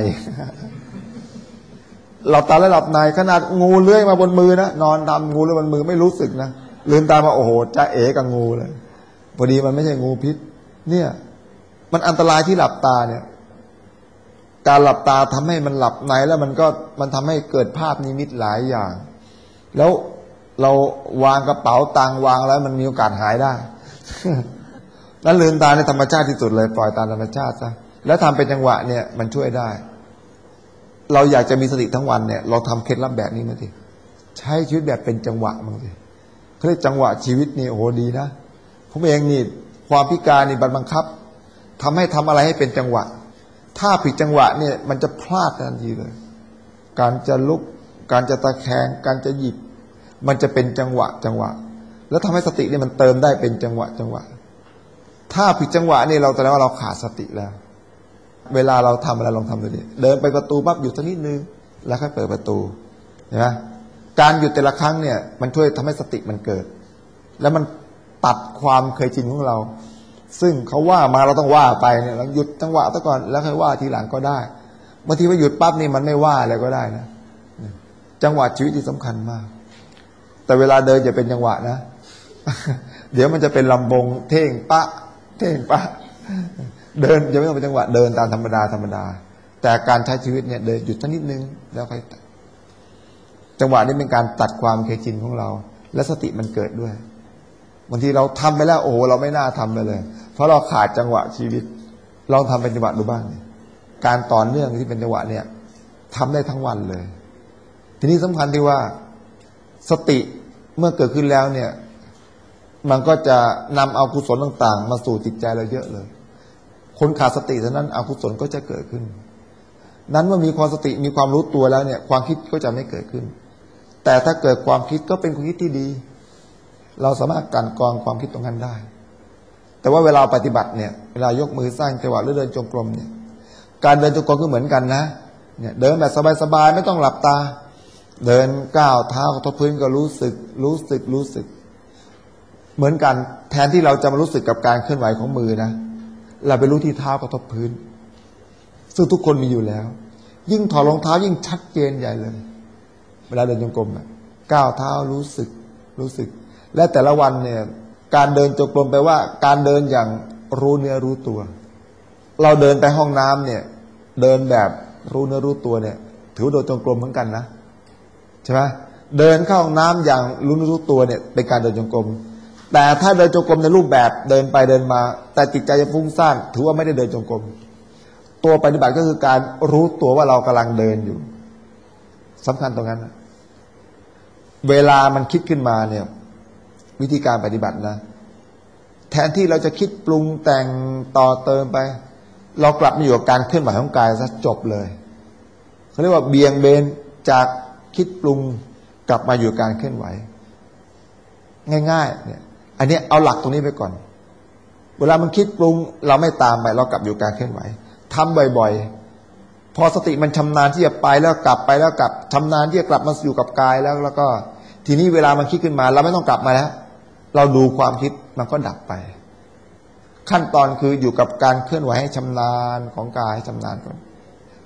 หลับตาแล้วหลับในขนาดงูเลื้อยมาบนมือนะนอนทำงูเลื้อยบนมือไม่รู้สึกนะลืมตามาโอ้โหจะเอ๋กับงูเลยพอดีมันไม่ใช่งูพิษเนี่ยมันอันตรายที่หลับตาเนี่ยการหลับตาทำให้มันหลับในแล้วมันก็มันทำให้เกิดภาพนิมิตหลายอย่างแล้วเราวางกระเป๋าตังวางแล้วมันมีโอกาสหายได้ แล้วลืมตาในธรรมชาติที่สุดเลยปล่อยตามธรรมชาติซะแล้วทำเป็นจังหวะเนี่ยมันช่วยได้เราอยากจะมีสติทั้งวันเนี่ยเราทำเคล็ดลับแบบนี้มั้งสิใช้ชีวิตแบบเป็นจังหวะมั้งสิเขาเรียกจังหวะชีวิตนี่โอ้โหดีนะผมเองนี่ความพิการนี่บังคับทำให้ทำอะไรให้เป็นจังหวะถ้าผิดจังหวะเนี่ยมันจะพลาดทันทีเลยการจะลุกการจะตะแคงการจะหยิบมันจะเป็นจังหวะจังหวะแล้วทำให้สติเนี่ยมันเติมได้เป็นจังหวะจังหวะถ้าผิดจังหวะนี่เราแสดงว่าเราขาดสติแล้วเวลาเราทำอะไรลองทำดูดิเดินไปประตูปั๊บหยุดสักนิดนึงแล้วค่อยเปิดประตูเห็นไหมการหยุดแต่ละครั้งเนี่ยมันช่วยทำให้สติมันเกิดแล้วมันตัดความเคยชินของเราซึ่งเขาว่ามาเราต้องว่าไปเนี่ยเราหยุดจังหวะซะก่อนแล้วค่อยว่าทีหลังก็ได้บางทีว่าหยุดปั๊บนี่มันไม่ว่าอะไรก็ได้นะจังหวะชีวิตที่สำคัญมากแต่เวลาเดินอย่าเป็นจังหวะนะ เดี๋ยวมันจะเป็นลำบงเท่งปะเท่งปะเดินจะไม่ต้องเป็นจังหวะเดินตามธรรมดาธรรมดาแต่การใช้ชีวิตเนี่ยเดินหยุดสักนิดนึงแล้วค่อยจังหวะนี้เป็นการตัดความเคยชินของเราและสติมันเกิดด้วยบางทีเราทำไปแล้วโอ้โหเราไม่น่าทำไปเลยเพราะเราขาดจังหวะชีวิตลองทำเป็นจังหวะดูบ้างการต่อเนื่องที่เป็นจังหวะเนี่ยทำได้ทั้งวันเลยทีนี้สำคัญที่ว่าสติเมื่อเกิดขึ้นแล้วเนี่ยมันก็จะนำเอากุศลต่างๆมาสู่จิตใจเราเยอะเลยคนขาดสติเท่านั้นอกุศลก็จะเกิดขึ้นนั้นเมื่อมีความสติมีความรู้ตัวแล้วเนี่ยความคิดก็จะไม่เกิดขึ้นแต่ถ้าเกิดความคิดก็เป็นความคิดที่ดีเราสามารถกันกรองความคิดตรงนั้นได้แต่ว่าเวลาปฏิบัติเนี่ยเวลายกมือสร้างจังหวะหรือเดินจงกรมเนี่ยการเดินจงกรมก็เหมือนกันนะเนี่ยเดินแบบสบายๆไม่ต้องหลับตาเดินก้าวเท้ากระทบพื้นก็รู้สึกรู้สึกรู้สึกเหมือนกันแทนที่เราจะมารู้สึกกับการเคลื่อนไหวของมือนะเราไปรู้ที่เท้ากระทบพื้นซึ่งทุกคนมีอยู่แล้วยิ่งถอดรองเท้ายิ่งชัดเจนใหญ่เลยเวลาเดินจงกรมอ่ะก้าวเท้ารู้สึกรู้สึกและแต่ละวันเนี่ยการเดินจงกรมแปลว่าการเดินอย่างรู้เนื้อรู้ตัวเราเดินไปห้องน้ำเนี่ยเดินแบบรู้เนื้อรู้ตัวเนี่ยถือว่าเดินจงกรมเหมือนกันนะใช่ไหมเดินเข้าห้องน้ำอย่างรู้เนื้อรู้ตัวเนี่ยเป็นการเดินจงกรมแต่ถ้าเดินจงกรมในรูปแบบเดินไปเดินมาแต่จิตใจจะฟุ้งซ่านถือว่าไม่ได้เดินจงกรมตัวปฏิบัติก็คือการรู้ตัวว่าเรากำลังเดินอยู่สำคัญตรงนั้นเวลามันคิดขึ้นมาเนี่ยวิธีการปฏิบัตินะแทนที่เราจะคิดปรุงแต่งต่อเติมไปเรากลับมาอยู่กับการเคลื่อนไหวของกายซะจบเลยเขาเรียกว่าเบี่ยงเบนจากคิดปรุงกลับมาอยู่การเคลื่อนไหวง่ายๆเนี่ยอันนี้เอาหลักตรงนี้ไปก่อนเวลามันคิดปรุงเราไม่ตามไปเรากลับอยู่การเคลื่อนไหวทำบ่อยๆพอสติมันชำนาญที่จะไปแล้วกลับไปแล้วกลับชำนาญที่จะกลับมาอยู่กับกายแล้วแล้วก็ทีนี้เวลามันคิดขึ้นมาเราไม่ต้องกลับมาแล้วเราดูความคิดมันก็ดับไปขั้นตอนคืออยู่กับการเคลื่อนไหวให้ชำนาญของกายให้ชำนาญก่อน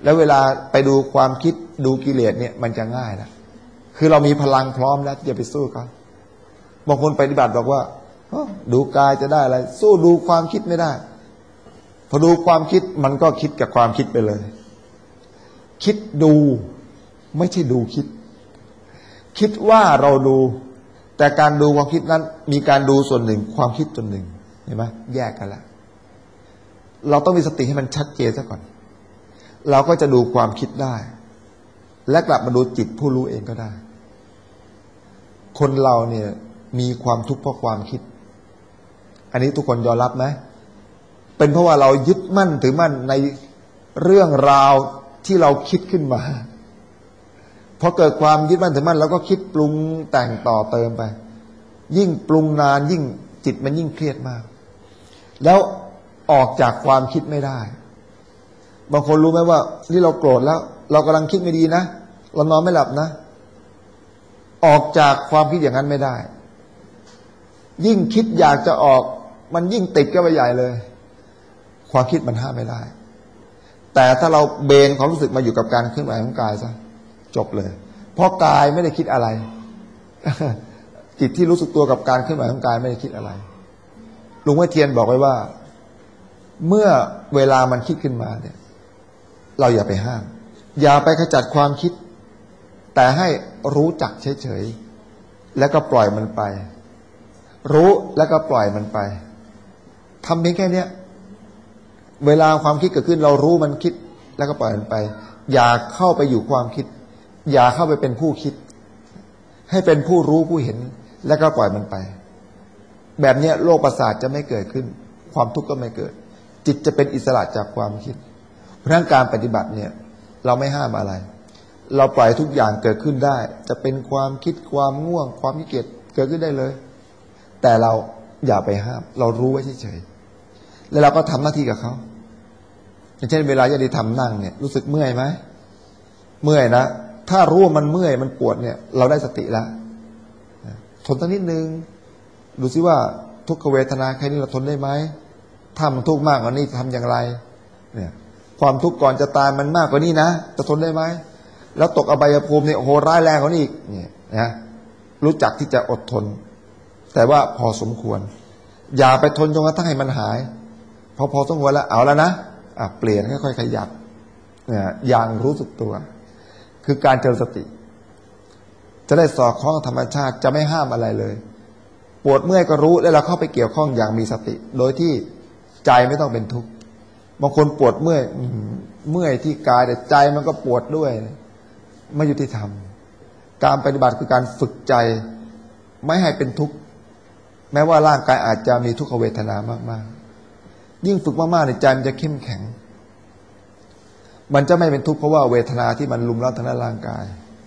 แล้วเวลาไปดูความคิดดูกิเลสเนี่ยมันจะง่ายนะคือเรามีพลังพร้อมแล้วที่จะไปสู้เขาบางคนปฏิบัติบอกว่าดูกายจะได้อะไรสู้ดูความคิดไม่ได้พอดูความคิดมันก็คิดกับความคิดไปเลยคิดดูไม่ใช่ดูคิดคิดว่าเราดูแต่การดูความคิดนั้นมีการดูส่วนหนึ่งความคิดส่วนหนึ่งเห็นไหมแยกกันแล้วเราต้องมีสติให้มันชัดเจนซะก่อนเราก็จะดูความคิดได้และกลับมาดูจิตผู้รู้เองก็ได้คนเราเนี่ยมีความทุกข์เพราะความคิดอันนี้ทุกคนยอมรับไหมเป็นเพราะว่าเรายึดมั่นถือมั่นในเรื่องราวที่เราคิดขึ้นมาพอเกิดความยึดมั่นถือมั่นเราก็คิดปรุงแต่งต่อเติมไปยิ่งปรุงนานยิ่งจิตมันยิ่งเครียดมากแล้วออกจากความคิดไม่ได้บางคนรู้ไหมว่าที่เราโกรธแล้วเรากำลังคิดไม่ดีนะเรานอนไม่หลับนะออกจากความคิดอย่างนั้นไม่ได้ยิ่งคิดอยากจะออกมันยิ่งติดก็ไปใหญ่เลยความคิดมันห้ามไม่ได้แต่ถ้าเราเบนความรู้สึกมาอยู่กับการเคลื่อนไหวของกายซะจบเลยเพราะกายไม่ได้คิดอะไร จิตที่รู้สึกตัวกับการเคลื่อนไหวของกายไม่ได้คิดอะไรหลวงพ่อเทียนบอกไว้ว่าเมื่อเวลามันคิดขึ้นมาเนี่ยเราอย่าไปห้ามอย่าไปขจัดความคิดแต่ให้รู้จักเฉยๆแล้วก็ปล่อยมันไปรู้แล้วก็ปล่อยมันไปทำเพียงแค่นี้เวลาความคิดเกิดขึ้นเรารู้มันคิดแล้วก็ปล่อยมันไปอย่าเข้าไปอยู่ความคิดอย่าเข้าไปเป็นผู้คิดให้เป็นผู้รู้ผู้เห็นแล้วก็ปล่อยมันไปแบบนี้โรคประสาทจะไม่เกิดขึ้นความทุกข์ก็ไม่เกิดจิตจะเป็นอิสระจากความคิดเพราะฉะนั้นการปฏิบัติเนี่ยเราไม่ห้ามอะไรเราปล่อยทุกอย่างเกิดขึ้นได้จะเป็นความคิดความง่วงความขี้เกียจเกิดขึ้นได้เลยแต่เราอย่าไปห้ามเรารู้ไว้เฉยๆแล้วเราก็ทำหน้าที่กับเขาอย่างเช่นเวลาญาติธรรมนั่งเนี่ยรู้สึกเมื่อยไหมเมื่อยนะถ้ารู้ว่ามันเมื่อยมันปวดเนี่ยเราได้สติแล้วทนตั้งนิดนึงดูซิว่าทุกขเวทนาแค่นี้เราทนได้ไหมถ้ามันทุกข์มากกว่านี้ทำอย่างไรเนี่ยความทุกข์ก่อนจะตายมันมากกว่านี้นะจะทนได้ไหมแล้วตกอบายภูมิเนี่ยโอ้โหร้ายแรงกว่านี้อีกเนี่ยนะรู้จักที่จะอดทนแต่ว่าพอสมควรอย่าไปทนจนกระทั่งให้มันหายพอพอสมควรแล้วเอาแล้วนะอ่ะเปลี่ยนค่อยๆขยับเนี่ยอย่างรู้สึกตัวคือการเจริญสติจะได้สอดคล้องกับธรรมชาติจะไม่ห้ามอะไรเลยปวดเมื่อยก็รู้แล้วเราเข้าไปเกี่ยวข้องอย่างมีสติโดยที่ใจไม่ต้องเป็นทุกข์บางคนปวดเมื่อยเมื่อยที่กายแต่ใจมันก็ปวดด้วยไม่ยุติธรรมการปฏิบัติคือการฝึกใจไม่ให้เป็นทุกข์แม้ว่าร่างกายอาจจะมีทุกขเวทนามากๆยิ่งฝึกมากๆในใจมันจะเข้มแข็งมันจะไม่เป็นทุกข์เพราะว่าเวทนาที่มันลุมเร้าทางด้านร่างกาย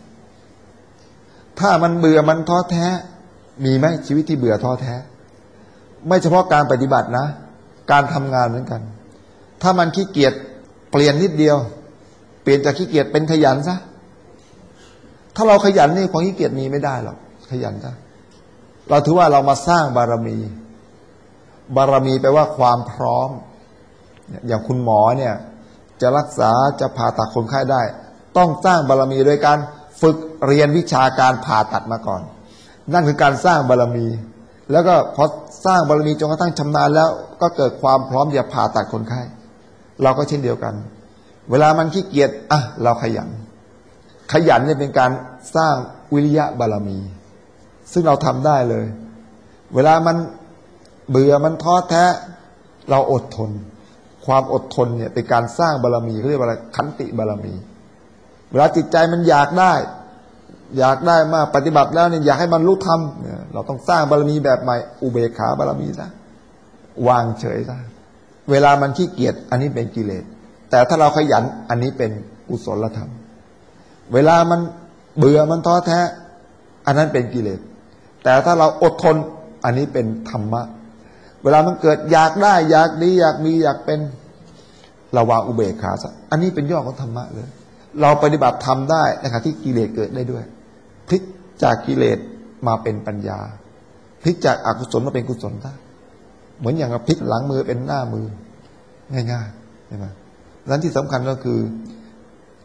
ถ้ามันเบื่อมันท้อแท้มีไหมชีวิตที่เบื่อท้อแท้ไม่เฉพาะการปฏิบัตินะการทำงานเหมือนกันถ้ามันขี้เกียจเปลี่ยนนิดเดียวเปลี่ยนจากขี้เกียจเป็นขยันซะถ้าเราขยันนี่ความขี้เกียจมีไม่ได้หรอกขยันซะเราถือว่าเรามาสร้างบารมีบารมีแปลว่าความพร้อมอย่างคุณหมอเนี่ยจะรักษาจะผ่าตัดคนไข้ได้ต้องสร้างบารมีโดยการฝึกเรียนวิชาการผ่าตัดมาก่อนนั่นคือการสร้างบารมีแล้วก็พอสร้างบารมีจนกระทั่งชำนาญแล้วก็เกิดความพร้อมจะผ่าตัดคนไข้เราก็เช่นเดียวกันเวลามันขี้เกียจอ่ะเราขยันขยันเนี่ยเป็นการสร้างวิริยะบารมีซึ่งเราทำได้เลยเวลามันเบื่อมันท้อแท้เราอดทนความอดทนเนี่ยเป็นการสร้างบารมีเขาเรียกว่าขันติบารมีเวลาจิตใจมันอยากได้อยากได้มากปฏิบัติแล้วเนี่ยอยากให้มันรู้ธรรมเนี่ยเราต้องสร้างบารมีแบบใหม่อุเบกขาบารมีซะวางเฉยซะเวลามันขี้เกียจอันนี้เป็นกิเลสแต่ถ้าเราขยันอันนี้เป็นกุศลธรรมเวลามันเบื่อมันท้อแท้อันนั้นเป็นกิเลสแต่ถ้าเราอดทนอันนี้เป็นธรรมะเวลามันเกิดอยากได้อยากดีอยากมีอยากเป็นเราวางอุเบกขาซะอันนี้เป็นยอดของธรรมะเลยเราปฏิบัติธรรมได้นะครับที่กิเลสเกิดได้ด้วยพลิกจากกิเลสมาเป็นปัญญาพลิกจากอกุศลมาเป็นกุศลได้เหมือนอย่างกับพลิกหลังมือเป็นหน้ามือง่ายๆใช่ไหมดังนั้นที่สำคัญก็คือ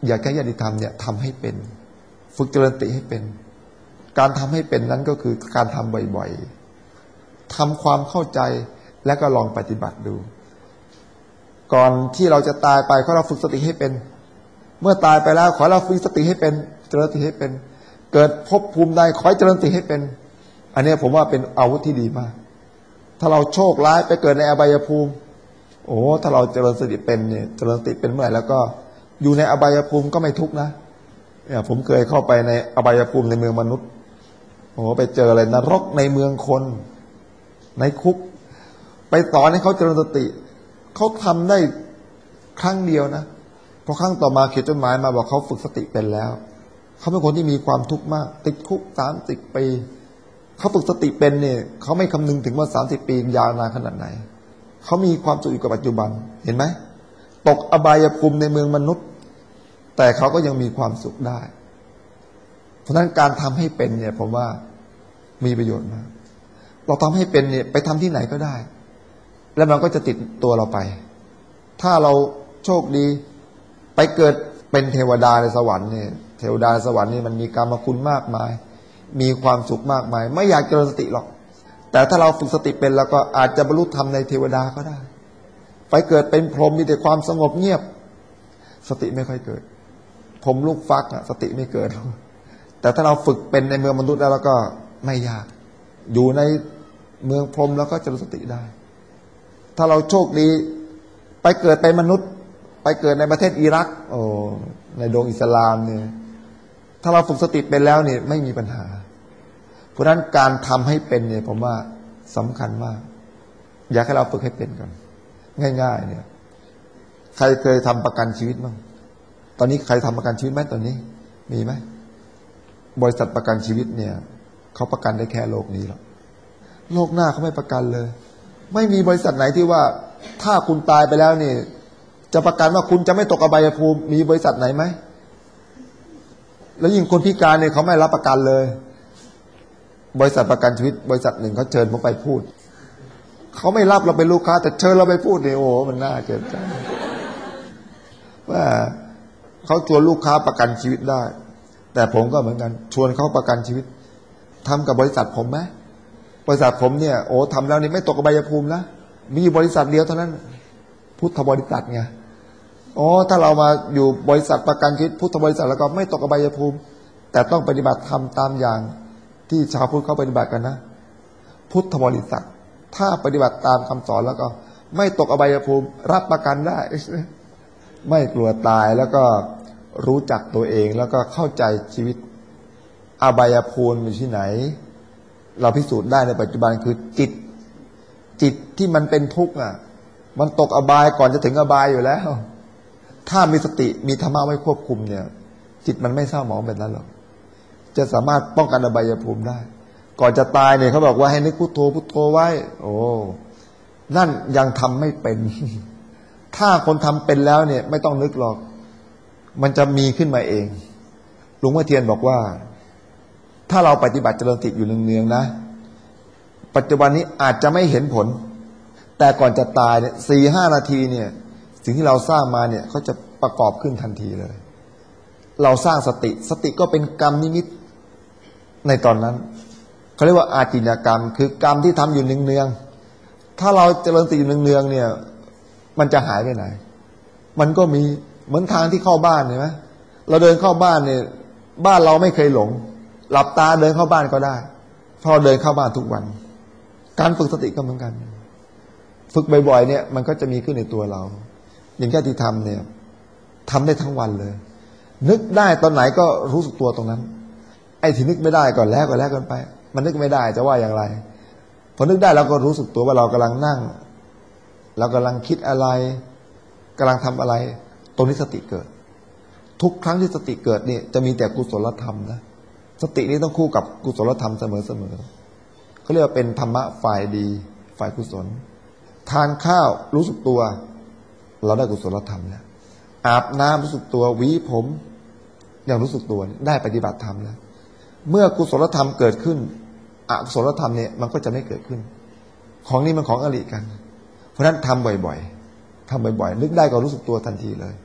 อยากให้ญาติธรรมเนี่ยทำให้เป็นฝึกเจริญสติให้เป็นการทำให้เป็นนั้นก็คือการทำบ่อยๆทำความเข้าใจและก็ลองปฏิบัติดูก่อนที่เราจะตายไปขอเราฝึกสติให้เป็นเมื่อตายไปแล้วขอเราฝึกสติให้เป็นเจริญสติให้เป็นเกิดภพภูมิใดขอให้เจริญสติให้เป็นอันนี้ผมว่าเป็นอาวุธที่ดีมากถ้าเราโชคร้ายไปเกิดในอบายภูมิโอ้ถ้าเราเจริญสติเป็นเนี่ยเจริญสติเป็นเมื่อไหร่แล้วก็อยู่ในอบายภูมิก็ไม่ทุกข์นะเนี่ยผมเคยเข้าไปในอบายภูมิในเมืองมนุษย์โอ้ไปเจออะไรนรกในเมืองคนในคุกไปสอนให้เขาเจริญสติเขาทำได้ครั้งเดียวนะพอครั้งต่อมาเขียนจดหมายมาบอกเขาฝึกสติเป็นแล้วเขาเป็นคนที่มีความทุกข์มากติดคุกสามสิบปีเขาฝึกสติเป็นเนี่ยเขาไม่คำนึงถึงว่าสามสิบปียาวนานขนาดไหนเขามีความสุขอยู่กับปัจจุบันเห็นไหมตกอบายภูมิในเมืองมนุษย์แต่เขาก็ยังมีความสุขได้เพราะฉะนั้นการทำให้เป็นเนี่ยผมว่ามีประโยชน์มากเราทำให้เป็นเนี่ยไปทำที่ไหนก็ได้แล้วมันก็จะติดตัวเราไปถ้าเราโชคดีไปเกิดเป็นเทวดาในสวรรค์เนี่ยเทวดาในสวรรค์นี่มันมีกรรมคุณมากมายมีความสุขมากมายไม่อยากเจริญสติหรอกแต่ถ้าเราฝึกสติเป็นแล้วก็อาจจะบรรลุธรรมในเทวดาก็ได้ไปเกิดเป็นพรหมมีแต่ความสงบเงียบสติไม่ค่อยเกิดพรหมลูกฟักอะสติไม่เกิดแต่ถ้าเราฝึกเป็นในเมืองมนุษย์แล้วก็ไม่ยากอยู่ในเมืองพรหมแล้วก็เจริญสติได้ถ้าเราโชคดีไปเกิดเป็นมนุษย์ไปเกิดในประเทศอิรักโอ้ในดวงอิสลามเนี่ยถ้าเราฝึกสติเป็นแล้วเนี่ยไม่มีปัญหาเพราะฉะนั้นการทำให้เป็นเนี่ยผมว่าสำคัญมากอยากให้เราฝึกให้เป็นก่อนง่ายๆเนี่ยใครเคยทำประกันชีวิตบ้างตอนนี้ใครทำประกันชีวิตไหมตอนนี้มีไหมบริษัทประกันชีวิตเนี่ยเขาประกันได้แค่โลกนี้หรอกโลกหน้าเขาไม่ประกันเลยไม่มีบริษัทไหนที่ว่าถ้าคุณตายไปแล้วนี่จะประกันว่าคุณจะไม่ตกอบายภูมิมีบริษัทไหนไหมแล้วยิ่งคนพิการเนี่ยเขาไม่รับประกันเลยบริษัทประกันชีวิตบริษัทหนึ่งเขาเชิญผมไปพูดเขาไม่รับเราเป็นลูกค้าแต่เชิญเราไปพูดเนี่ยโอ้มันน่าเจ็บใจว่าเขาชวนลูกค้าประกันชีวิตได้แต่ผมก็เหมือนกันชวนเขาประกันชีวิตทำกับบริษัทผมไหมบริษัทผมเนี่ยโอ้ทำแล้วนี่ไม่ตกอบายภูมินะมีบริษัทเดียวเท่านั้นพุทธบริษัทไงอ๋อถ้าเรามาอยู่บริษัทประกันชีวิตพุทธบริษัทแล้วก็ไม่ตกอบายภูมิแต่ต้องปฏิบัติธรรมตามอย่างที่ชาวพุทธเขาปฏิบัติกันนะพุทธบริษัทถ้าปฏิบัติตามคำสอนแล้วก็ไม่ตกอบายภูมิรับประกันได้ไม่กลัวตายแล้วก็รู้จักตัวเองแล้วก็เข้าใจชีวิตอบายภูมิอยู่ที่ไหนเราพิสูจน์ได้ในปัจจุบันคือจิตจิตที่มันเป็นทุกข์อ่ะมันตกอบายก่อนจะถึงอบายอยู่แล้วถ้ามีสติมีธรรมะไว้ควบคุมเนี่ยจิตมันไม่เศร้าหมองแบบนั้นหรอกจะสามารถป้องกันอบายภูมิได้ก่อนจะตายเนี่ยเขาบอกว่าให้นึกพุทโธพุทโธไว้โอ้นั่นยังทำไม่เป็นถ้าคนทำเป็นแล้วเนี่ยไม่ต้องนึกหรอกมันจะมีขึ้นมาเองหลวงพ่อเทียนบอกว่าถ้าเราปฏิบัติเจริญสติอยู่เนืองๆนะปัจจุบันนี้อาจจะไม่เห็นผลแต่ก่อนจะตายเนี่ยสี่ห้านาทีเนี่ยสิ่งที่เราสร้างมาเนี่ยเขาจะประกอบขึ้นทันทีเลยเราสร้างสติสติก็เป็นกรรมนิมิตในตอนนั้นเขาเรียกว่าอาจินกรรมคือกรรมที่ทำอยู่เนืองๆถ้าเราเจริญสติอยู่เนืองๆเนี่ยมันจะหายไปไหนมันก็มีเหมือนทางที่เข้าบ้านเห็นไหมเราเดินเข้าบ้านเนี่ยบ้านเราไม่เคยหลงหลับตาเดินเข้าบ้านก็ได้พอเดินเข้าบ้านทุกวันการฝึกสติก็เหมือนกันฝึกบ่อยๆเนี่ยมันก็จะมีขึ้นในตัวเราอย่างแค่ที่ทำเนี่ยทำได้ทั้งวันเลยนึกได้ตอนไหนก็รู้สึกตัวตรงนั้นไอ้ที่นึกไม่ได้ก่อนแล้วก็แล้วกันไปมันนึกไม่ได้จะว่าอย่างไรพอนึกได้เราก็รู้สึกตัวว่าเรากำลังนั่งเรากำลังคิดอะไรกำลังทำอะไรตรงนี้สติเกิดทุกครั้งที่สติเกิดนี่จะมีแต่กุศลธรรมนะสตินี้ต้องคู่กับกุศลธรรมเสมอๆเขาเรียกว่าเป็นธรรมะฝ่ายดีฝ่ายกุศลทานข้าวรู้สึกตัวเราได้กุศลธรรมแล้วอาบน้ำรู้สึกตัวหวีผมอย่างรู้สึกตัวได้ปฏิบัติธรรมแล้วเมื่อกุศลธรรมเกิดขึ้นอกุศลธรรมเนี่ยมันก็จะไม่เกิดขึ้นของนี้มันของอริกันเพราะฉะนั้นทำบ่อยๆทำบ่อยๆนึกได้ก็รู้สึกตัวทันทีเลย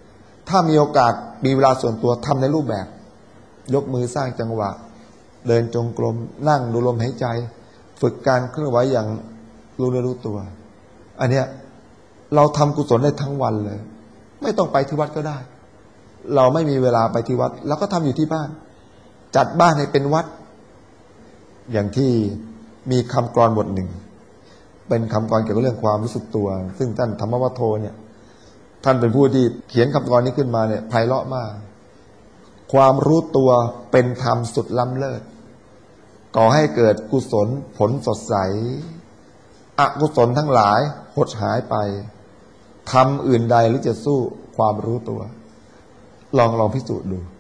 ถ้ามีโอกาสมีเวลาส่วนตัวทำในรูปแบบ ยกมือสร้างจังหวะเดินจงกรมนั่งดูลมหายใจ ฝึกการเคลื่อนไหวอย่างรู้เนื้อรู้ตัว อันเนี้ยเราทำกุศลได้ทั้งวันเลยไม่ต้องไปที่วัดก็ได้เราไม่มีเวลาไปที่วัดเราก็ทำอยู่ที่บ้านจัดบ้านให้เป็นวัดอย่างที่มีคำกลบทหนึ่งเป็นคำกลเกี่ยวกับเรื่องความรู้สึกตัวซึ่งท่านธรรมวัฒโธเนี่ยท่านเป็นผู้ที่เขียนคำกลนี้ขึ้นมาเนี่ยไพเราะมากความรู้ตัวเป็นธรรมสุดล้ำเลิศก่อให้เกิดกุศลผลสดใสอกุศลทั้งหลายหดหายไปทำอื่นใดหรือจะสู้ความรู้ตัวลองลองพิสูจน์ดู